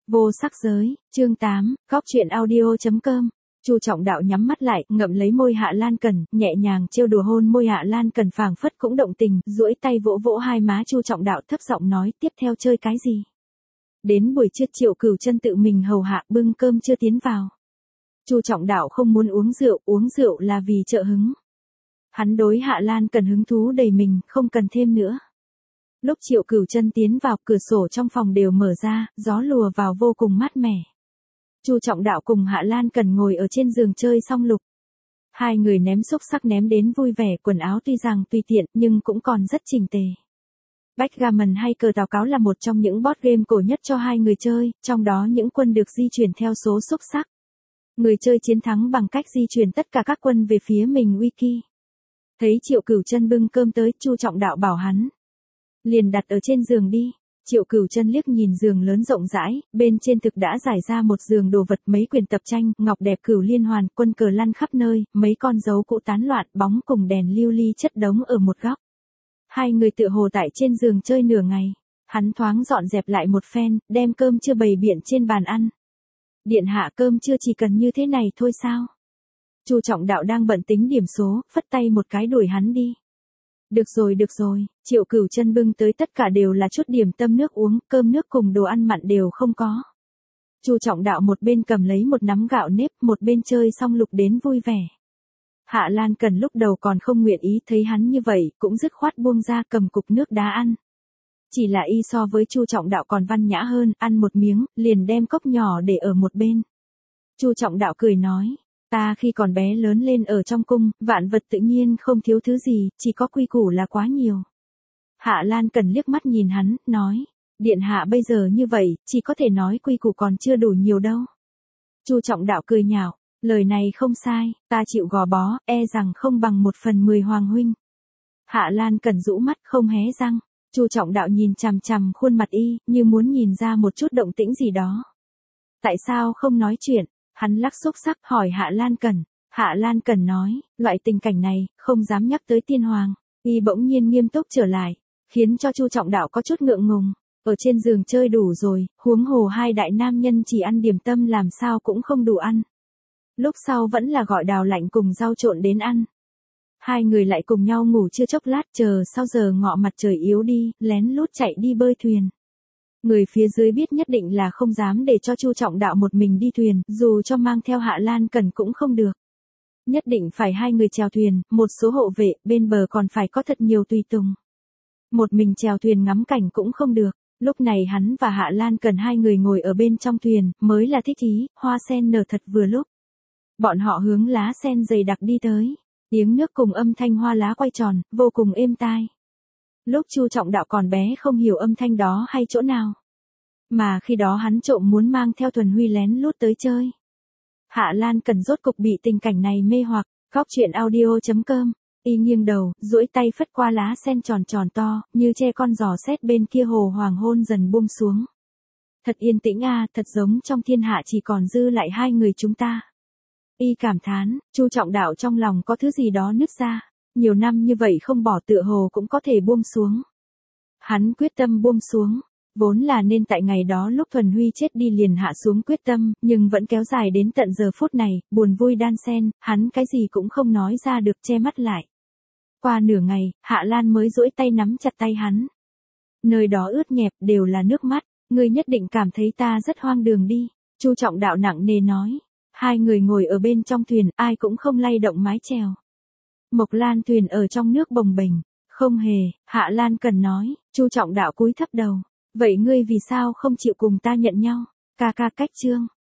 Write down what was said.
Vô sắc giới, chương 8, góc chuyện audio.com. Chu Trọng Đạo nhắm mắt lại, ngậm lấy môi Hạ Lan Cần, nhẹ nhàng trêu đùa hôn môi Hạ Lan Cần, phảng phất cũng động tình, duỗi tay vỗ vỗ hai má Chu Trọng Đạo, thấp giọng nói, tiếp theo chơi cái gì? Đến buổi trưa Triệu Cửu Chân tự mình hầu hạ, bưng cơm chưa tiến vào. Chu Trọng Đạo không muốn uống rượu là vì trợ hứng. Hắn đối Hạ Lan Cần hứng thú đầy mình, không cần thêm nữa. Lúc Triệu Cửu Chân tiến vào, cửa sổ trong phòng đều mở ra, gió lùa vào vô cùng mát mẻ. Chu Trọng Đạo cùng Hạ Lan Cần ngồi ở trên giường chơi song lục. Hai người ném xúc xắc ném đến vui vẻ, quần áo tuy rằng tùy tiện nhưng cũng còn rất chỉnh tề. Backgammon hay cờ tào cáo là một trong những board game cổ nhất cho hai người chơi, trong đó những quân được di chuyển theo số xúc xắc. Người chơi chiến thắng bằng cách di chuyển tất cả các quân về phía mình wiki. Thấy Triệu Cửu Chân bưng cơm tới, Chu Trọng Đạo bảo hắn liền đặt ở trên giường đi. Triệu Cửu Chân liếc nhìn giường lớn rộng rãi, bên trên thực đã trải ra một giường đồ vật, mấy quyển tập tranh, ngọc đẹp cửu liên hoàn, quân cờ lăn khắp nơi, mấy con dấu cũ tán loạn, bóng cùng đèn lưu ly chất đống ở một góc. Hai người tựa hồ tại trên giường chơi nửa ngày. Hắn thoáng dọn dẹp lại một phen, đem cơm trưa bày biện trên bàn ăn. Điện hạ, cơm trưa chỉ cần như thế này thôi sao? Chu Trọng Đạo đang bận tính điểm số, phất tay một cái đuổi hắn đi. Được rồi, Triệu Cửu Chân bưng tới tất cả đều là chút điểm tâm nước uống, cơm nước cùng đồ ăn mặn đều không có. Chu Trọng Đạo một bên cầm lấy một nắm gạo nếp, một bên chơi song lục đến vui vẻ. Hạ Lan Cần lúc đầu còn không nguyện ý, thấy hắn như vậy, cũng dứt khoát buông ra, cầm cục nước đá ăn. Chỉ là y so với Chu Trọng Đạo còn văn nhã hơn, ăn một miếng, liền đem cốc nhỏ để ở một bên. Chu Trọng Đạo cười nói, ta khi còn bé lớn lên ở trong cung, vạn vật tự nhiên không thiếu thứ gì, chỉ có quy củ là quá nhiều. Hạ Lan Cần liếc mắt nhìn hắn, nói, điện hạ bây giờ như vậy, chỉ có thể nói quy củ còn chưa đủ nhiều đâu. Chu Trọng Đạo cười nhạo, lời này không sai, ta chịu gò bó, e rằng không bằng 1/10 hoàng huynh. Hạ Lan Cần rũ mắt không hé răng. Chu Trọng Đạo nhìn chằm chằm khuôn mặt y, như muốn nhìn ra một chút động tĩnh gì đó. Tại sao không nói chuyện? Hắn lắc xúc xắc hỏi Hạ Lan Cần. Hạ Lan Cần nói, loại tình cảnh này, không dám nhắc tới tiên hoàng. Y bỗng nhiên nghiêm túc trở lại, khiến cho Chu Trọng Đạo có chút ngượng ngùng. Ở trên giường chơi đủ rồi, huống hồ hai đại nam nhân chỉ ăn điểm tâm làm sao cũng không đủ ăn. Lúc sau vẫn là gọi đào lạnh cùng rau trộn đến ăn. Hai người lại cùng nhau ngủ chưa chốc lát, chờ sau giờ ngọ mặt trời yếu đi, lén lút chạy đi bơi thuyền. Người phía dưới biết nhất định là không dám để cho Chu Trọng Đạo một mình đi thuyền, dù cho mang theo Hạ Lan Cần cũng không được. Nhất định phải hai người chèo thuyền, một số hộ vệ, bên bờ còn phải có thật nhiều tùy tùng. Một mình chèo thuyền ngắm cảnh cũng không được. Lúc này hắn và Hạ Lan Cần hai người ngồi ở bên trong thuyền, mới là thích ý, hoa sen nở thật vừa lúc. Bọn họ hướng lá sen dày đặc đi tới. Tiếng nước cùng âm thanh hoa lá quay tròn, vô cùng êm tai. Lúc Chu Trọng Đạo còn bé không hiểu âm thanh đó hay chỗ nào. Mà khi đó hắn trộm muốn mang theo Thuần Huy lén lút tới chơi. Hạ Lan Cần rốt cục bị tình cảnh này mê hoặc, góc chuyện audio.com. Y nghiêng đầu, duỗi tay phất qua lá sen tròn tròn to, như che con giò xét bên kia hồ hoàng hôn dần buông xuống. Thật yên tĩnh à, thật giống trong thiên hạ chỉ còn dư lại hai người chúng ta. Y cảm thán, Chu Trọng Đạo trong lòng có thứ gì đó nứt ra. Nhiều năm như vậy không bỏ, tựa hồ cũng có thể buông xuống. Hắn quyết tâm buông xuống. Vốn là nên tại ngày đó lúc Thuần Huy chết đi liền hạ xuống quyết tâm, nhưng vẫn kéo dài đến tận giờ phút này, buồn vui đan xen, hắn cái gì cũng không nói ra được, che mắt lại. Qua nửa ngày, Hạ Lan mới duỗi tay nắm chặt tay hắn. Nơi đó ướt nhẹp, đều là nước mắt, ngươi nhất định cảm thấy ta rất hoang đường đi. Chu Trọng Đạo nặng nề nói. Hai người ngồi ở bên trong thuyền, ai cũng không lay động mái chèo. Mộc Lan thuyền ở trong nước bồng bềnh. Không hề, Hạ Lan Cần nói. Chu Trọng Đạo cúi thấp đầu. Vậy ngươi vì sao không chịu cùng ta nhận nhau? Ca ca cách chương.